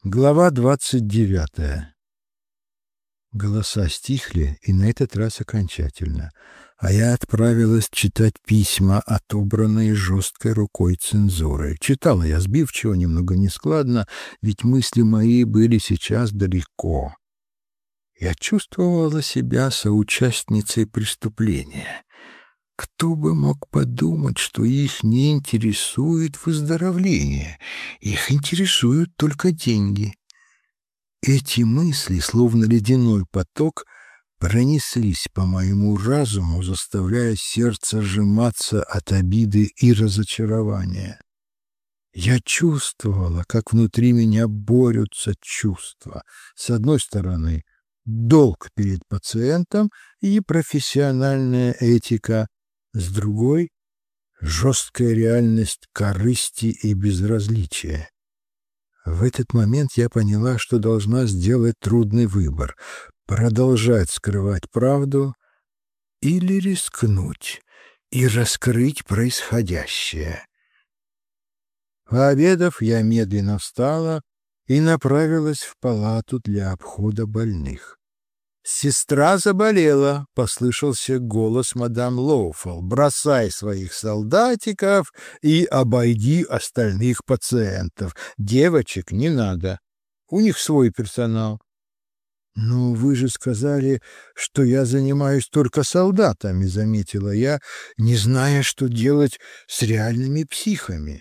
Глава 29. Голоса стихли, и на этот раз окончательно, а я отправилась читать письма, отобранные жесткой рукой цензуры. Читала я сбивчиво, немного нескладно, ведь мысли мои были сейчас далеко. Я чувствовала себя соучастницей преступления. Кто бы мог подумать, что их не интересует выздоровление, их интересуют только деньги. Эти мысли, словно ледяной поток, пронеслись по моему разуму, заставляя сердце сжиматься от обиды и разочарования. Я чувствовала, как внутри меня борются чувства. С одной стороны, долг перед пациентом и профессиональная этика, с другой — жесткая реальность корысти и безразличия. В этот момент я поняла, что должна сделать трудный выбор — продолжать скрывать правду или рискнуть и раскрыть происходящее. Пообедав, я медленно встала и направилась в палату для обхода больных. «Сестра заболела», — послышался голос мадам Лоуфелл. «Бросай своих солдатиков и обойди остальных пациентов. Девочек не надо. У них свой персонал». «Но вы же сказали, что я занимаюсь только солдатами», — заметила я, не зная, что делать с реальными психами.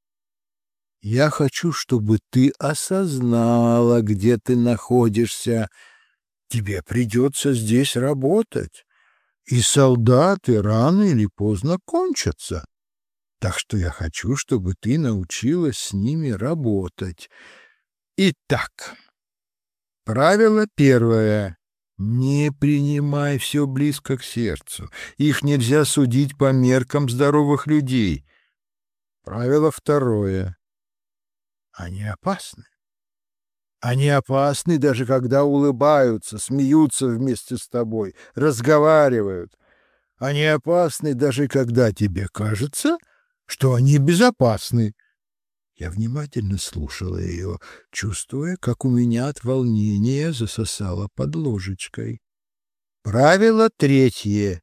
«Я хочу, чтобы ты осознала, где ты находишься. Тебе придется здесь работать, и солдаты рано или поздно кончатся. Так что я хочу, чтобы ты научилась с ними работать. Итак, правило первое. Не принимай все близко к сердцу. Их нельзя судить по меркам здоровых людей. Правило второе. Они опасны. Они опасны, даже когда улыбаются, смеются вместе с тобой, разговаривают. Они опасны, даже когда тебе кажется, что они безопасны. Я внимательно слушала ее, чувствуя, как у меня от волнения засосало под ложечкой. Правило третье.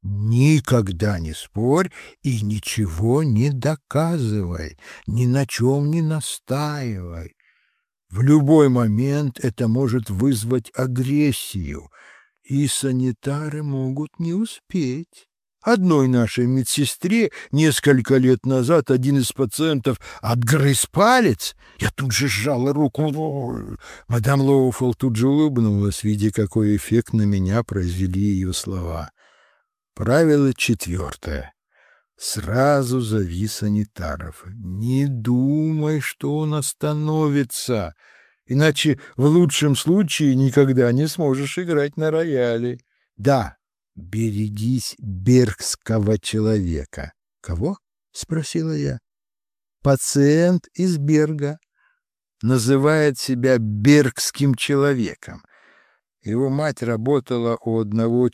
Никогда не спорь и ничего не доказывай, ни на чем не настаивай. В любой момент это может вызвать агрессию, и санитары могут не успеть. Одной нашей медсестре несколько лет назад один из пациентов отгрыз палец. Я тут же сжала руку. Мадам Лоуфелл тут же улыбнулась, видя, какой эффект на меня произвели ее слова. Правило четвертое. Сразу зови санитаров. Не думай, что он остановится, иначе в лучшем случае никогда не сможешь играть на рояле. Да, берегись бергского человека. Кого? — спросила я. Пациент из Берга называет себя бергским человеком. Его мать работала у одного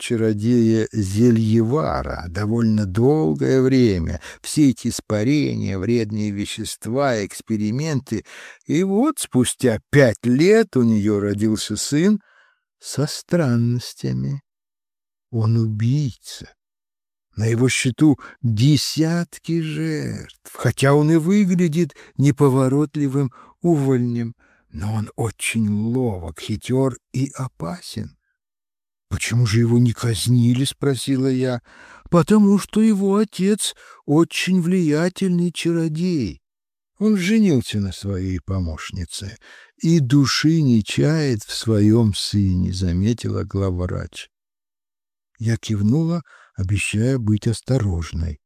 чародея-зельевара довольно долгое время. Все эти испарения, вредные вещества, эксперименты. И вот спустя 5 лет у нее родился сын со странностями. Он убийца. На его счету десятки жертв, хотя он и выглядит неповоротливым увольнем. Но он очень ловок, хитер и опасен. «Почему же его не казнили?» — спросила я. «Потому что его отец очень влиятельный чародей. Он женился на своей помощнице и души не чает в своем сыне», — заметила главврач. Я кивнула, обещая быть осторожной.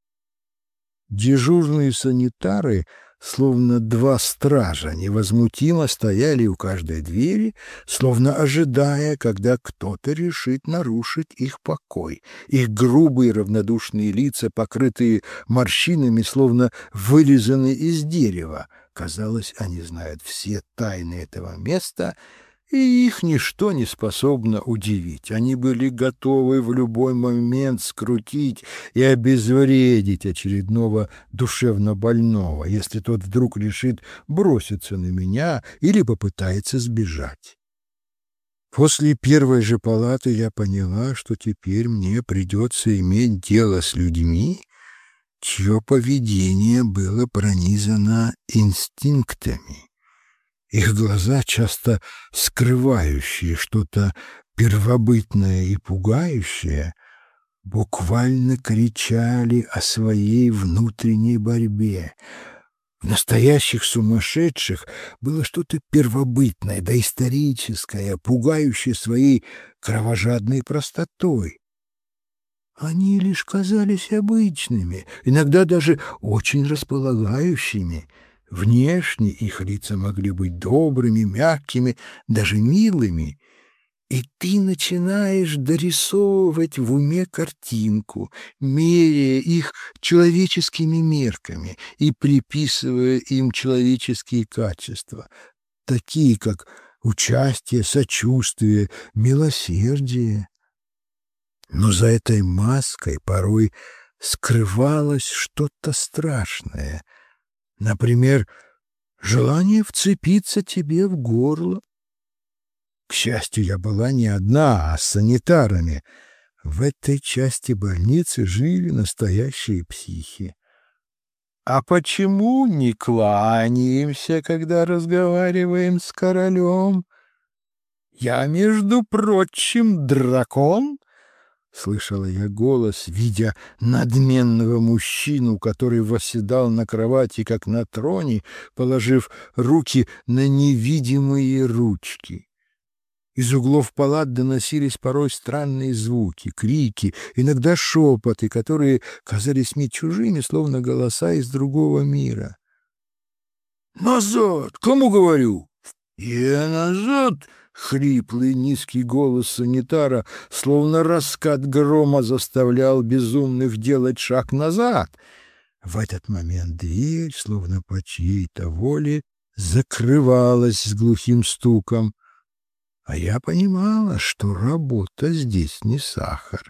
Дежурные санитары, словно два стража, невозмутимо стояли у каждой двери, словно ожидая, когда кто-то решит нарушить их покой. Их грубые равнодушные лица, покрытые морщинами, словно вырезаны из дерева. Казалось, они знают все тайны этого места и их ничто не способно удивить. Они были готовы в любой момент скрутить и обезвредить очередного душевнобольного, если тот вдруг решит броситься на меня или попытается сбежать. После первой же палаты я поняла, что теперь мне придется иметь дело с людьми, чье поведение было пронизано инстинктами. Их глаза, часто скрывающие что-то первобытное и пугающее, буквально кричали о своей внутренней борьбе. В настоящих сумасшедших было что-то первобытное, доисторическое, пугающее своей кровожадной простотой. Они лишь казались обычными, иногда даже очень располагающими. Внешне их лица могли быть добрыми, мягкими, даже милыми. И ты начинаешь дорисовывать в уме картинку, меряя их человеческими мерками и приписывая им человеческие качества, такие как участие, сочувствие, милосердие. Но за этой маской порой скрывалось что-то страшное. Например, желание вцепиться тебе в горло. К счастью, я была не одна, а с санитарами. В этой части больницы жили настоящие психи. «А почему не кланяемся, когда разговариваем с королем? Я, между прочим, дракон?» Слышала я голос, видя надменного мужчину, который восседал на кровати, как на троне, положив руки на невидимые ручки. Из углов палат доносились порой странные звуки, крики, иногда шепоты, которые казались мне чужими, словно голоса из другого мира. «Назад! Кому говорю?» «Я назад!» — хриплый низкий голос санитара, словно раскат грома, заставлял безумных делать шаг назад. В этот момент дверь, словно по чьей-то воле, закрывалась с глухим стуком. А я понимала, что работа здесь не сахар.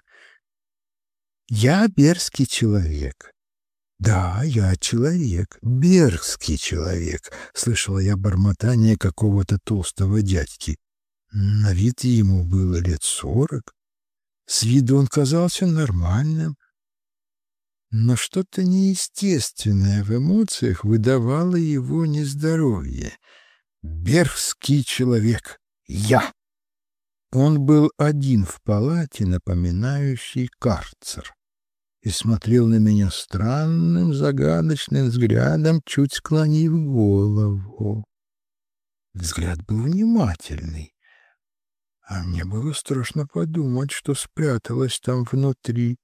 Я берский человек. «Да, я человек, берский человек», — слышала я бормотание какого-то толстого дядьки. На вид ему было лет 40. С виду он казался нормальным. Но что-то неестественное в эмоциях выдавало его нездоровье. Берский человек. Я. Он был один в палате, напоминающей карцер, и смотрел на меня странным, загадочным взглядом, чуть склонив голову. Взгляд был внимательный, а мне было страшно подумать, что спряталось там внутри.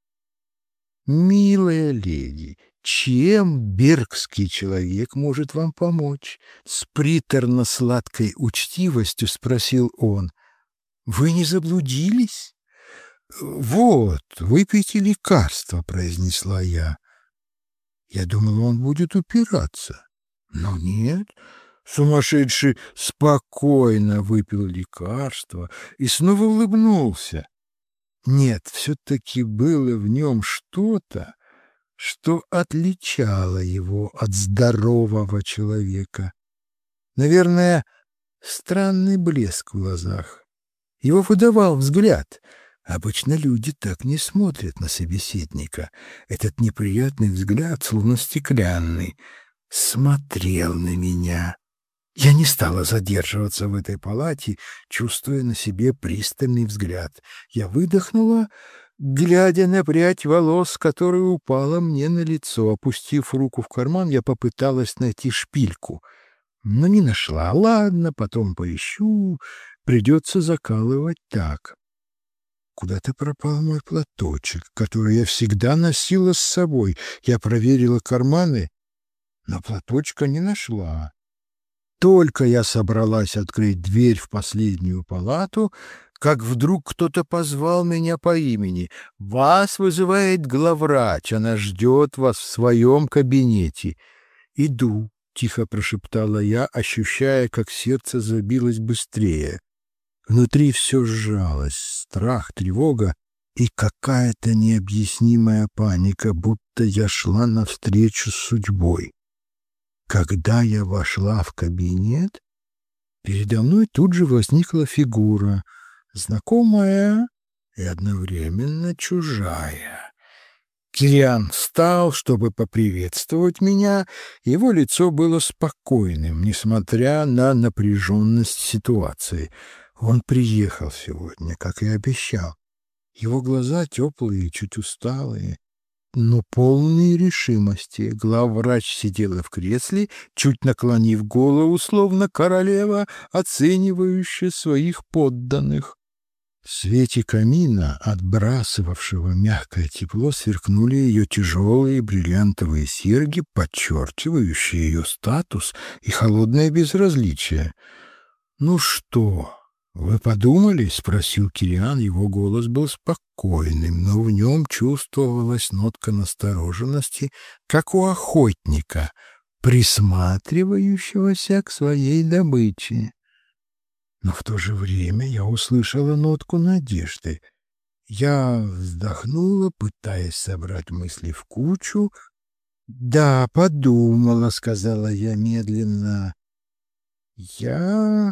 «Милая леди, чем беркский человек может вам помочь?» С приторно-сладкой учтивостью спросил он. «Вы не заблудились?» «Вот, выпейте лекарство», — произнесла я. Я думала, он будет упираться. Но нет, сумасшедший спокойно выпил лекарство и снова улыбнулся. Нет, все-таки было в нем что-то, что отличало его от здорового человека. Наверное, странный блеск в глазах. Его выдавал взгляд. Обычно люди так не смотрят на собеседника. Этот неприятный взгляд, словно стеклянный, смотрел на меня. Я не стала задерживаться в этой палате, чувствуя на себе пристальный взгляд. Я выдохнула, глядя на прядь волос, которая упала мне на лицо. Опустив руку в карман, я попыталась найти шпильку, но не нашла. Ладно, потом поищу, придется закалывать так. Куда-то пропал мой платочек, который я всегда носила с собой. Я проверила карманы, но платочка не нашла. Только я собралась открыть дверь в последнюю палату, как вдруг кто-то позвал меня по имени. «Вас вызывает главврач, она ждет вас в своем кабинете». «Иду», тихо прошептала я, ощущая, как сердце забилось быстрее. Внутри все сжалось, страх, тревога и какая-то необъяснимая паника, будто я шла навстречу с судьбой. Когда я вошла в кабинет, передо мной тут же возникла фигура, знакомая и одновременно чужая. Кириан встал, чтобы поприветствовать меня. Его лицо было спокойным, несмотря на напряженность ситуации. Он приехал сегодня, как и обещал. Его глаза теплые, чуть усталые, но полные решимости. Главврач сидела в кресле, чуть наклонив голову, словно королева, оценивающая своих подданных. В свете камина, отбрасывавшего мягкое тепло, сверкнули ее тяжелые бриллиантовые серьги, подчеркивающие ее статус и холодное безразличие. «Ну что, вы подумали?» — спросил Кириан. Его голос был спокойным, но в нем чувствовалась нотка настороженности, как у охотника, присматривающегося к своей добыче. Но в то же время я услышала нотку надежды. Я вздохнула, пытаясь собрать мысли в кучу. «Да, подумала», — сказала я медленно. «Я...»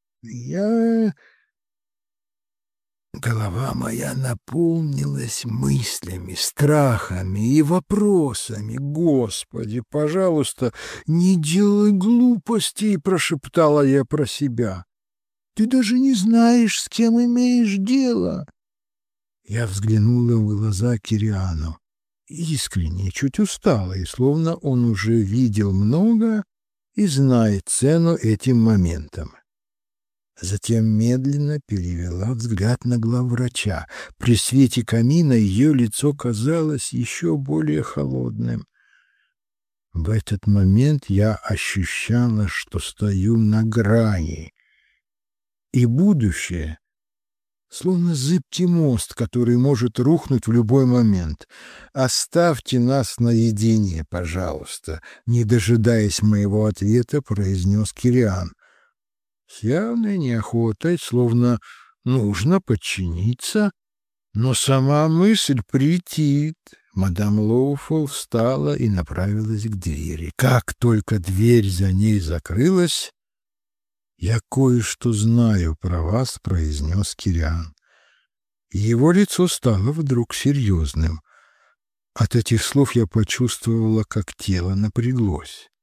Голова моя наполнилась мыслями, страхами и вопросами. «Господи, пожалуйста, не делай глупостей», — прошептала я про себя. «Ты даже не знаешь, с кем имеешь дело». Я взглянула в глаза Кириану. Искренне, чуть усталый, словно он уже видел много и знает цену этим моментам. Затем медленно перевела взгляд на главврача. При свете камина ее лицо казалось еще более холодным. В этот момент я ощущала, что стою на грани. И будущее, словно зыбкий мост, который может рухнуть в любой момент. «Оставьте нас наедине, пожалуйста», — не дожидаясь моего ответа, произнес Кириан. С явной неохотой, словно нужно подчиниться, но сама мысль претит. Мадам Лоуфол встала и направилась к двери. Как только дверь за ней закрылась, «Я кое-что знаю про вас», — произнес Кириан. Его лицо стало вдруг серьезным. От этих слов я почувствовала, как тело напряглось.